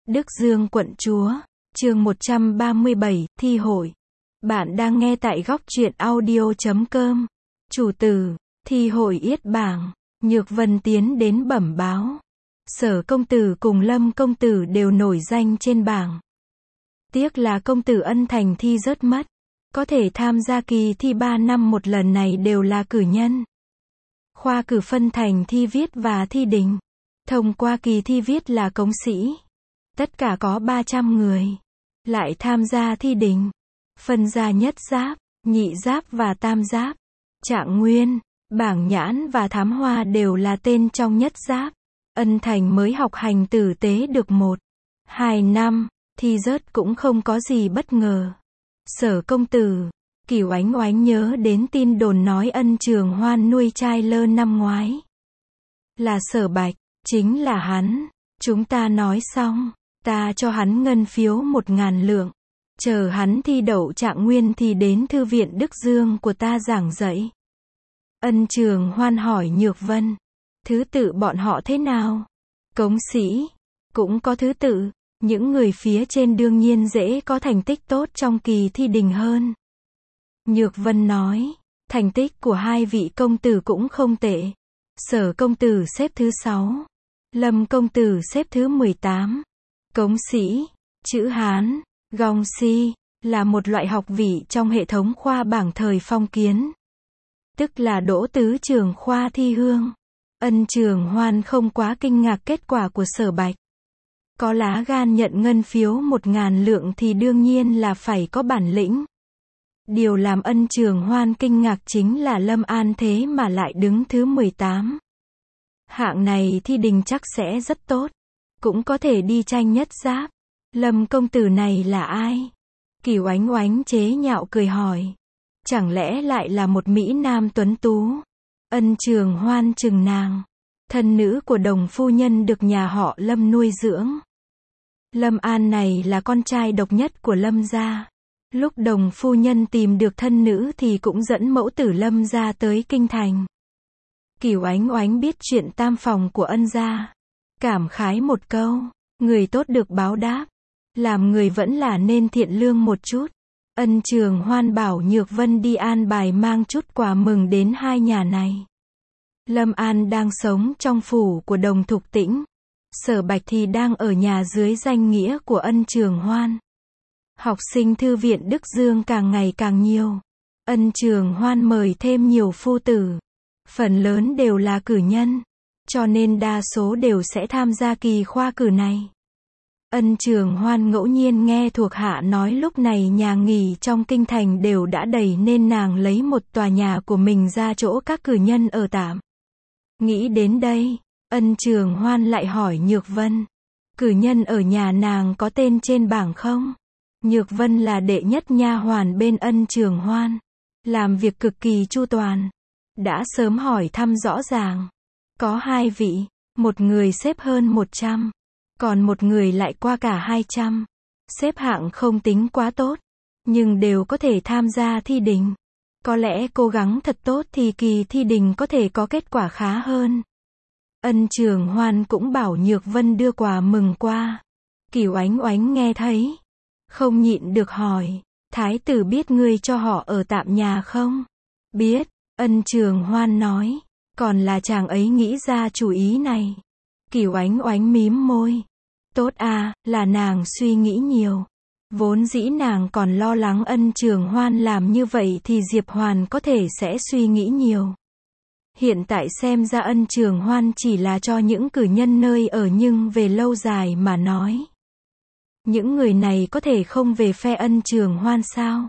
Đức Dương quận chúa, chương 137, thi hội. Bạn đang nghe tại góc truyện audio.com. Chủ từ, thi hội yết bảng, Nhược Vân tiến đến bẩm báo. Sở công tử cùng Lâm công tử đều nổi danh trên bảng. Tiếc là công tử Ân Thành thi rớt mất. Có thể tham gia kỳ thi 3 năm một lần này đều là cử nhân. Khoa cử phân thành thi viết và thi đình. Thông qua kỳ thi viết là cống sĩ. Tất cả có 300 người. Lại tham gia thi đình. Phân ra nhất giáp, nhị giáp và tam giáp. Trạng nguyên, bảng nhãn và thám hoa đều là tên trong nhất giáp. Ân Thành mới học hành tử tế được 1-2 năm, thi rớt cũng không có gì bất ngờ. Sở công tử, Cửu Oánh Oánh nhớ đến tin đồn nói Ân Trường Hoan nuôi trai lơ năm ngoái. Là Sở Bạch, chính là hắn. Chúng ta nói xong, ta cho hắn ngân phiếu 1.000 lượng. Chờ hắn thi đậu trạng nguyên thì đến thư viện Đức Dương của ta giảng dạy. Ân Trường Hoan hỏi Nhược Vân, thứ tự bọn họ thế nào? Cống sĩ, cũng có thứ tự. Những người phía trên đương nhiên dễ có thành tích tốt trong kỳ thi đình hơn. Nhược Vân nói, thành tích của hai vị công tử cũng không tệ. Sở công tử xếp thứ 6. Lâm công tử xếp thứ 18. Cống sĩ, chữ Hán, gong si, là một loại học vị trong hệ thống khoa bảng thời phong kiến. Tức là đỗ tứ trường khoa thi hương. Ân Trường Hoan không quá kinh ngạc kết quả của Sở Bạch. Có lá gan nhận ngân phiếu 1.000 lượng thì đương nhiên là phải có bản lĩnh. Điều làm Ân Trường Hoan kinh ngạc chính là Lâm An thế mà lại đứng thứ 18. Hạng này thi đình chắc sẽ rất tốt. Cũng có thể đi tranh nhất giáp. Lâm công tử này là ai? Cửu Oánh Oánh chế nhạo cười hỏi. Chẳng lẽ lại là một Mỹ Nam tuấn tú? Ân Trường Hoan chừng nàng. Thân nữ của Đồng phu nhân được nhà họ Lâm nuôi dưỡng. Lâm An này là con trai độc nhất của Lâm gia. Lúc Đồng phu nhân tìm được thân nữ thì cũng dẫn mẫu tử Lâm gia tới kinh thành. Cửu Oánh Oánh biết chuyện tam phòng của Ân gia. Cảm khái một câu, người tốt được báo đáp. Làm người vẫn là nên thiện lương một chút. Ân Trường Hoan bảo Nhược Vân đi an bài mang chút quà mừng đến hai nhà này. Lâm An đang sống trong phủ của Đồng Thục Tĩnh. Sở Bạch thì đang ở nhà dưới danh nghĩa của Ân Trường Hoan. Học sinh thư viện Đức Dương càng ngày càng nhiều. Ân Trường Hoan mời thêm nhiều phu tử. Phần lớn đều là cử nhân. Cho nên đa số đều sẽ tham gia kỳ khoa cử này. Ân Trường Hoan ngẫu nhiên nghe thuộc hạ nói lúc này nhà nghỉ trong kinh thành đều đã đầy nên nàng lấy một tòa nhà của mình ra chỗ các cử nhân ở tạm. Nghĩ đến đây, Ân Trường Hoan lại hỏi Nhược Vân. Cử nhân ở nhà nàng có tên trên bảng không? Nhược Vân là đệ nhất nha hoàn bên Ân Trường Hoan. Làm việc cực kỳ chu toàn. Đã sớm hỏi thăm rõ ràng. Có 2 vị, một người xếp hơn 100. Còn một người lại qua cả 200. Xếp hạng không tính quá tốt. Nhưng đều có thể tham gia thi đình. Có lẽ cố gắng thật tốt thì kỳ thi đình có thể có kết quả khá hơn. Ân Trường Hoan cũng bảo Nhược Vân đưa quà mừng qua. Cửu Oánh Oánh nghe thấy. Không nhịn được hỏi. Thái tử biết ngươi cho họ ở tạm nhà không? Biết. Ân Trường Hoan nói. Còn là chàng ấy nghĩ ra chủ ý này. Cửu Oánh Oánh mím môi. Tốt à, là nàng suy nghĩ nhiều. Vốn dĩ nàng còn lo lắng Ân Trường Hoan làm như vậy thì Diệp Hoàn có thể sẽ suy nghĩ nhiều. Hiện tại xem ra Ân Trường Hoan chỉ là cho những cử nhân nơi ở nhưng về lâu dài mà nói. Những người này có thể không về phe Ân Trường Hoan sao?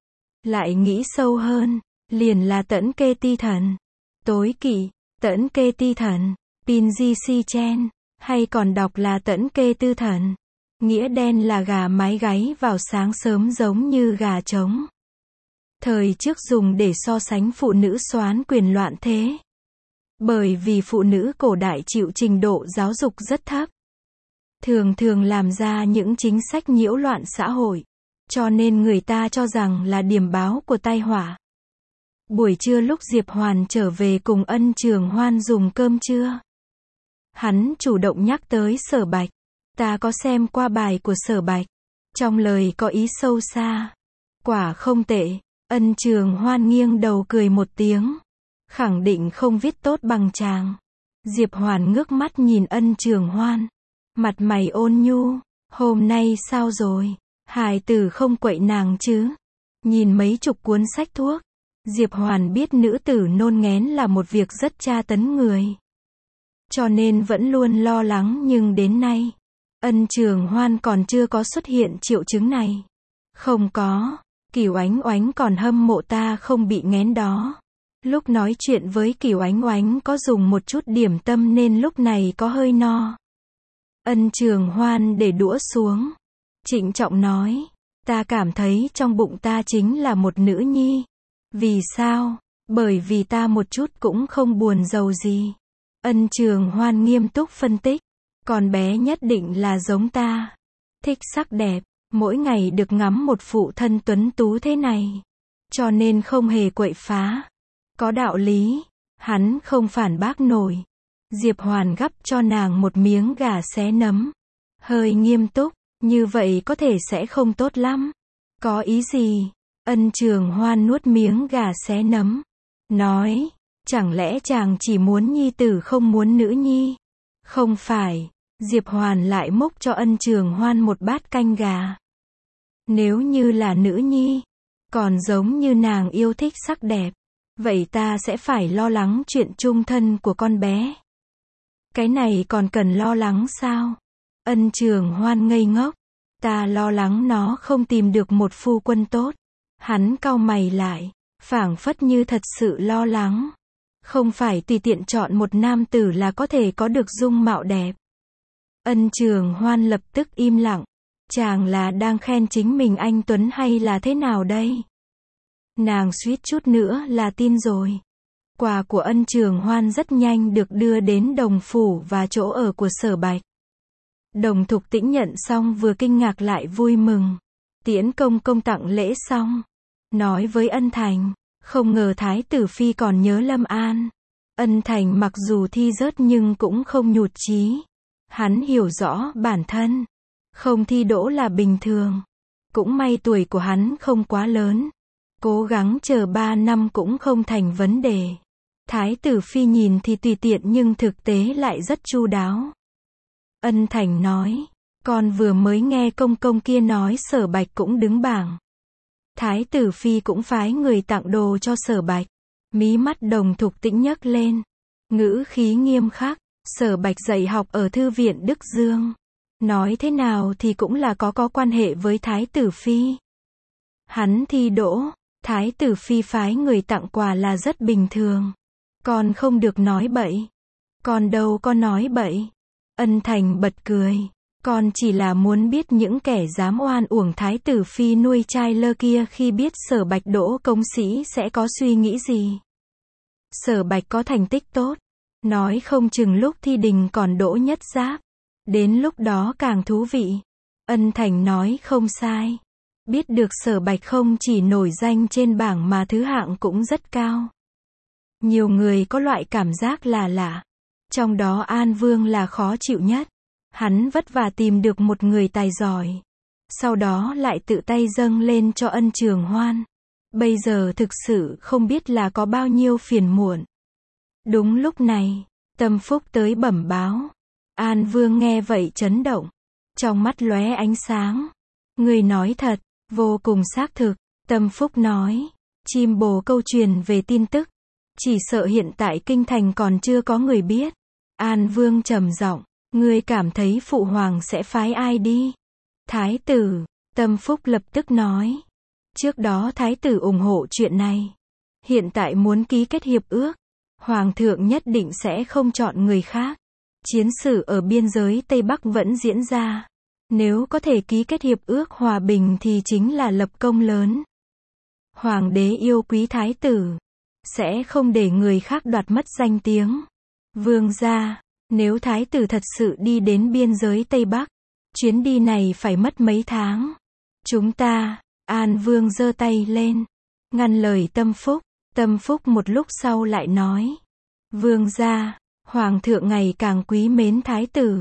Lại nghĩ sâu hơn, liền là Tẫn Kê Ti Thần, tối kỵ, Tẫn Kê Ti Thần, Pin Di Si Chen, hay còn đọc là Tẫn Kê Tư Thần. Nghĩa đen là gà mái gáy vào sáng sớm giống như gà trống. Thời trước dùng để so sánh phụ nữ soán quyền loạn thế. Bởi vì phụ nữ cổ đại chịu trình độ giáo dục rất thấp. Thường thường làm ra những chính sách nhiễu loạn xã hội. Cho nên người ta cho rằng là điểm báo của tai họa. Buổi trưa lúc Diệp Hoàn trở về cùng Ân Trường Hoan dùng cơm trưa. Hắn chủ động nhắc tới Sở Bạch. Ta có xem qua bài của Sở Bạch. Trong lời có ý sâu xa. Quả không tệ. Ân Trường Hoan nghiêng đầu cười một tiếng. Khẳng định không viết tốt bằng chàng. Diệp Hoàn ngước mắt nhìn Ân Trường Hoan. Mặt mày ôn nhu. Hôm nay sao rồi? Hài tử không quậy nàng chứ? Nhìn mấy chục cuốn sách thuốc. Diệp Hoàn biết nữ tử nôn nghén là một việc rất tra tấn người. Cho nên vẫn luôn lo lắng, nhưng đến nay, Ân Trường Hoan còn chưa có xuất hiện triệu chứng này. Không có. Cửu Ánh Oánh còn hâm mộ ta không bị nghén đó. Lúc nói chuyện với Cửu Ánh Oánh có dùng một chút điểm tâm nên lúc này có hơi no. Ân Trường Hoan để đũa xuống. Trịnh trọng nói. Ta cảm thấy trong bụng ta chính là một nữ nhi. Vì sao? Bởi vì ta một chút cũng không buồn giàu gì. Ân Trường Hoan nghiêm túc phân tích. Con bé nhất định là giống ta. Thích sắc đẹp. Mỗi ngày được ngắm một phụ thân tuấn tú thế này. Cho nên không hề quậy phá. Có đạo lý. Hắn không phản bác nổi. Diệp Hoàn gắp cho nàng một miếng gà xé nấm. Hơi nghiêm túc. Như vậy có thể sẽ không tốt lắm. Có ý gì? Ân Trường Hoan nuốt miếng gà xé nấm. Nói. Chẳng lẽ chàng chỉ muốn nhi tử không muốn nữ nhi? Không phải. Diệp Hoàn lại múc cho Ân Trường Hoan một bát canh gà. Nếu như là nữ nhi, còn giống như nàng yêu thích sắc đẹp, vậy ta sẽ phải lo lắng chuyện chung thân của con bé. Cái này còn cần lo lắng sao? Ân Trường Hoan ngây ngốc. Ta lo lắng nó không tìm được một phu quân tốt. Hắn cau mày lại, phảng phất như thật sự lo lắng. Không phải tùy tiện chọn một nam tử là có thể có được dung mạo đẹp. Ân Trường Hoan lập tức im lặng. Chàng là đang khen chính mình anh tuấn hay là thế nào đây? Nàng suýt chút nữa là tin rồi. Quà của Ân Trường Hoan rất nhanh được đưa đến Đồng phủ và chỗ ở của Sở Bạch. Đồng Thục Tĩnh nhận xong vừa kinh ngạc lại vui mừng. Tiễn công công tặng lễ xong, nói với Ân Thành, không ngờ Thái tử phi còn nhớ Lâm An. Ân Thành mặc dù thi rớt nhưng cũng không nhụt chí. Hắn hiểu rõ bản thân, không thi đỗ là bình thường. Cũng may tuổi của hắn không quá lớn. Cố gắng chờ 3 năm cũng không thành vấn đề. Thái tử phi nhìn thì tùy tiện nhưng thực tế lại rất chu đáo. Ân Thành nói, con vừa mới nghe công công kia nói Sở Bạch cũng đứng bảng. Thái tử phi cũng phái người tặng đồ cho Sở Bạch. Mí mắt Đồng Thục Tĩnh nhấc lên. Ngữ khí nghiêm khắc. Sở Bạch dạy học ở thư viện Đức Dương. Nói thế nào thì cũng là có quan hệ với Thái tử phi. Hắn thi đỗ, Thái tử phi phái người tặng quà là rất bình thường. Con không được nói bậy. Con đâu có nói bậy. Ân Thành bật cười. Con chỉ là muốn biết những kẻ dám oan uổng Thái tử phi nuôi trai lơ kia khi biết Sở Bạch đỗ công sĩ sẽ có suy nghĩ gì. Sở Bạch có thành tích tốt. Nói không chừng lúc thi đình còn đỗ nhất giáp. Đến lúc đó càng thú vị. Ân Thành nói không sai. Biết được Sở Bạch không chỉ nổi danh trên bảng mà thứ hạng cũng rất cao. Nhiều người có loại cảm giác là lạ. Trong đó An Vương là khó chịu nhất. Hắn vất vả tìm được một người tài giỏi. Sau đó lại tự tay dâng lên cho Ân Trường Hoan. Bây giờ thực sự không biết là có bao nhiêu phiền muộn. Đúng lúc này, Tâm Phúc tới bẩm báo. An Vương nghe vậy chấn động. Trong mắt lóe ánh sáng. Người nói thật, vô cùng xác thực. Tâm Phúc nói. Chim bồ câu truyền về tin tức. Chỉ sợ hiện tại kinh thành còn chưa có người biết. An Vương trầm giọng. Ngươi cảm thấy phụ hoàng sẽ phái ai đi? Thái tử. Tâm Phúc lập tức nói. Trước đó thái tử ủng hộ chuyện này. Hiện tại muốn ký kết hiệp ước. Hoàng thượng nhất định sẽ không chọn người khác. Chiến sự ở biên giới Tây Bắc vẫn diễn ra. Nếu có thể ký kết hiệp ước hòa bình thì chính là lập công lớn. Hoàng đế yêu quý thái tử. Sẽ không để người khác đoạt mất danh tiếng. Vương gia, nếu thái tử thật sự đi đến biên giới Tây Bắc, chuyến đi này phải mất mấy tháng. Chúng ta, An Vương giơ tay lên, ngăn lời Tâm Phúc. Tâm Phúc một lúc sau lại nói. Vương gia, Hoàng thượng ngày càng quý mến thái tử.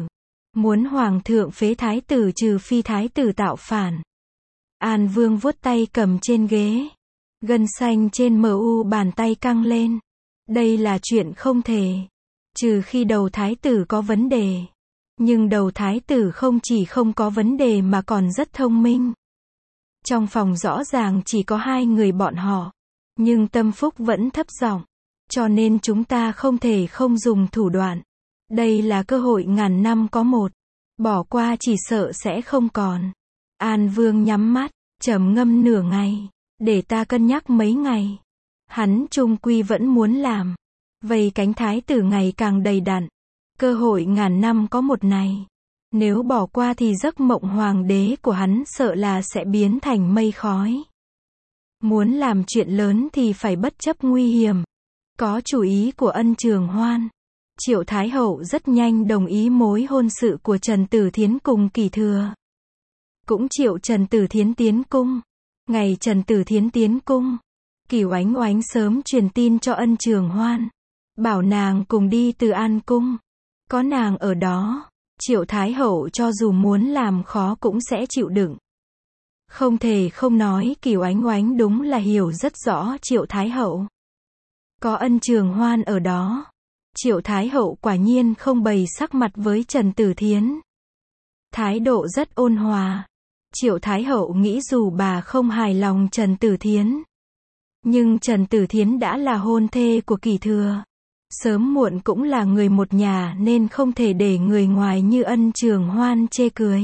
Muốn hoàng thượng phế thái tử trừ phi thái tử tạo phản. An Vương vuốt tay cầm trên ghế. Gân xanh trên mu bàn tay căng lên. Đây là chuyện không thể. Trừ khi đầu thái tử có vấn đề. Nhưng đầu thái tử không chỉ không có vấn đề mà còn rất thông minh. Trong phòng rõ ràng chỉ có hai người bọn họ. Nhưng Tâm Phúc vẫn thấp giọng. Cho nên chúng ta không thể không dùng thủ đoạn. Đây là cơ hội ngàn năm có một. Bỏ qua chỉ sợ sẽ không còn. An Vương nhắm mắt, trầm ngâm nửa ngày. Để ta cân nhắc mấy ngày. Hắn chung quy vẫn muốn làm. Vây cánh thái tử ngày càng đầy đặn. Cơ hội ngàn năm có một này. Nếu bỏ qua thì giấc mộng hoàng đế của hắn sợ là sẽ biến thành mây khói. Muốn làm chuyện lớn thì phải bất chấp nguy hiểm. Có chủ ý của Ân Trường Hoan. Triệu Thái Hậu rất nhanh đồng ý mối hôn sự của Trần Tử Thiến cùng Kỷ Thừa. Cũng triệu Trần Tử Thiến tiến cung. Ngày Trần Tử Thiến tiến cung, Cửu Ánh Oánh sớm truyền tin cho Ân Trường Hoan. Bảo nàng cùng đi Từ An cung. Có nàng ở đó, Triệu Thái Hậu cho dù muốn làm khó cũng sẽ chịu đựng. Không thể không nói Cửu Ánh Oánh đúng là hiểu rất rõ Triệu Thái Hậu. Có Ân Trường Hoan ở đó. Triệu Thái Hậu quả nhiên không bày sắc mặt với Trần Tử Thiến. Thái độ rất ôn hòa. Triệu Thái Hậu nghĩ dù bà không hài lòng Trần Tử Thiến. Nhưng Trần Tử Thiến đã là hôn thê của Kỷ Thừa. Sớm muộn cũng là người một nhà nên không thể để người ngoài như Ân Trường Hoan chê cười.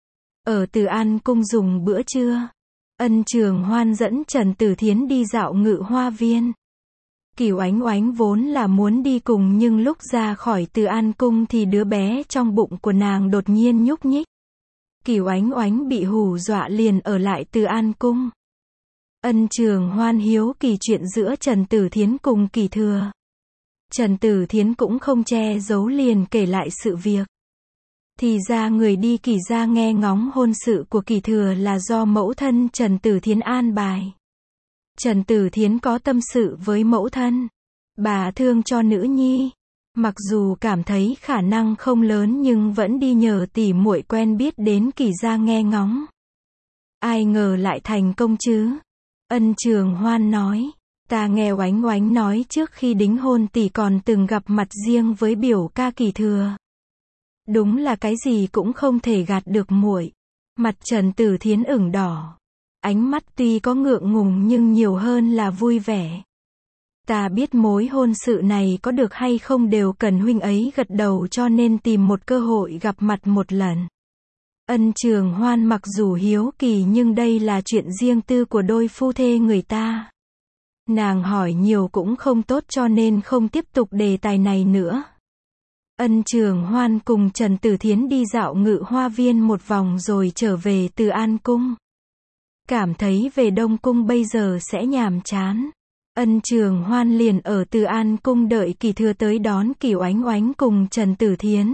Ở Từ An cung dùng bữa trưa. Ân Trường Hoan dẫn Trần Tử Thiến đi dạo Ngự Hoa Viên. Cửu Ánh Oánh vốn là muốn đi cùng nhưng lúc ra khỏi Từ An cung thì đứa bé trong bụng của nàng đột nhiên nhúc nhích. Cửu Ánh Oánh bị hù dọa liền ở lại Từ An cung. Ân Trường Hoan hiếu kỳ chuyện giữa Trần Tử Thiến cùng Kỷ Thừa. Trần Tử Thiến cũng không che giấu liền kể lại sự việc. Thì ra người đi Kỷ gia nghe ngóng hôn sự của Kỷ Thừa là do mẫu thân Trần Tử Thiến an bài. Trần Tử Thiến có tâm sự với mẫu thân. Bà thương cho nữ nhi. Mặc dù cảm thấy khả năng không lớn nhưng vẫn đi nhờ tỉ muội quen biết đến Kỷ gia nghe ngóng. Ai ngờ lại thành công chứ. Ân Trường Hoan nói. Ta nghe Oánh Oánh nói trước khi đính hôn tỷ còn từng gặp mặt riêng với biểu ca Kỷ Thừa. Đúng là cái gì cũng không thể gạt được muội. Mặt Trần Tử Thiến ửng đỏ. Ánh mắt tuy có ngượng ngùng nhưng nhiều hơn là vui vẻ. Ta biết mối hôn sự này có được hay không đều cần huynh ấy gật đầu cho nên tìm một cơ hội gặp mặt một lần. Ân Trường Hoan mặc dù hiếu kỳ nhưng đây là chuyện riêng tư của đôi phu thê người ta. Nàng hỏi nhiều cũng không tốt cho nên không tiếp tục đề tài này nữa. Ân Trường Hoan cùng Trần Tử Thiến đi dạo Ngự Hoa Viên một vòng rồi trở về Từ An cung. Cảm thấy về Đông cung bây giờ sẽ nhàm chán. Ân Trường Hoan liền ở Từ An cung đợi Kỷ Thừa tới đón Cửu Ánh Oánh cùng Trần Tử Thiến.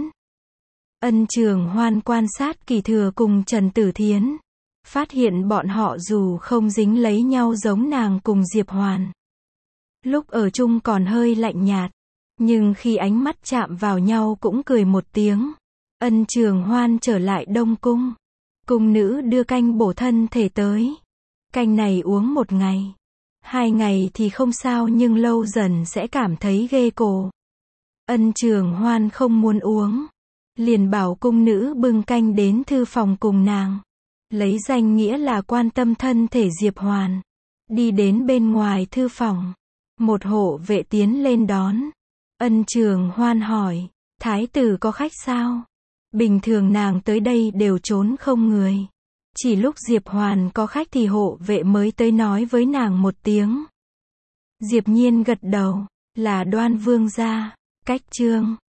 Ân Trường Hoan quan sát Kỷ Thừa cùng Trần Tử Thiến. Phát hiện bọn họ dù không dính lấy nhau giống nàng cùng Diệp Hoàn. Lúc ở chung còn hơi lạnh nhạt. Nhưng khi ánh mắt chạm vào nhau cũng cười một tiếng. Ân Trường Hoan trở lại Đông cung. Cung nữ đưa canh bổ thân thể tới. Canh này uống 1 ngày. 2 ngày thì không sao nhưng lâu dần sẽ cảm thấy ghê cổ. Ân Trường Hoan không muốn uống. Liền bảo cung nữ bưng canh đến thư phòng cùng nàng. Lấy danh nghĩa là quan tâm thân thể Diệp Hoàn. Đi đến bên ngoài thư phòng. Một hộ vệ tiến lên đón. Ân Trường Hoan hỏi. Thái tử có khách sao? Bình thường nàng tới đây đều trốn không người. Chỉ lúc Diệp Hoàn có khách thì hộ vệ mới tới nói với nàng một tiếng. Diệp Nhiên gật đầu. Là Đoan Vương gia. Cách chương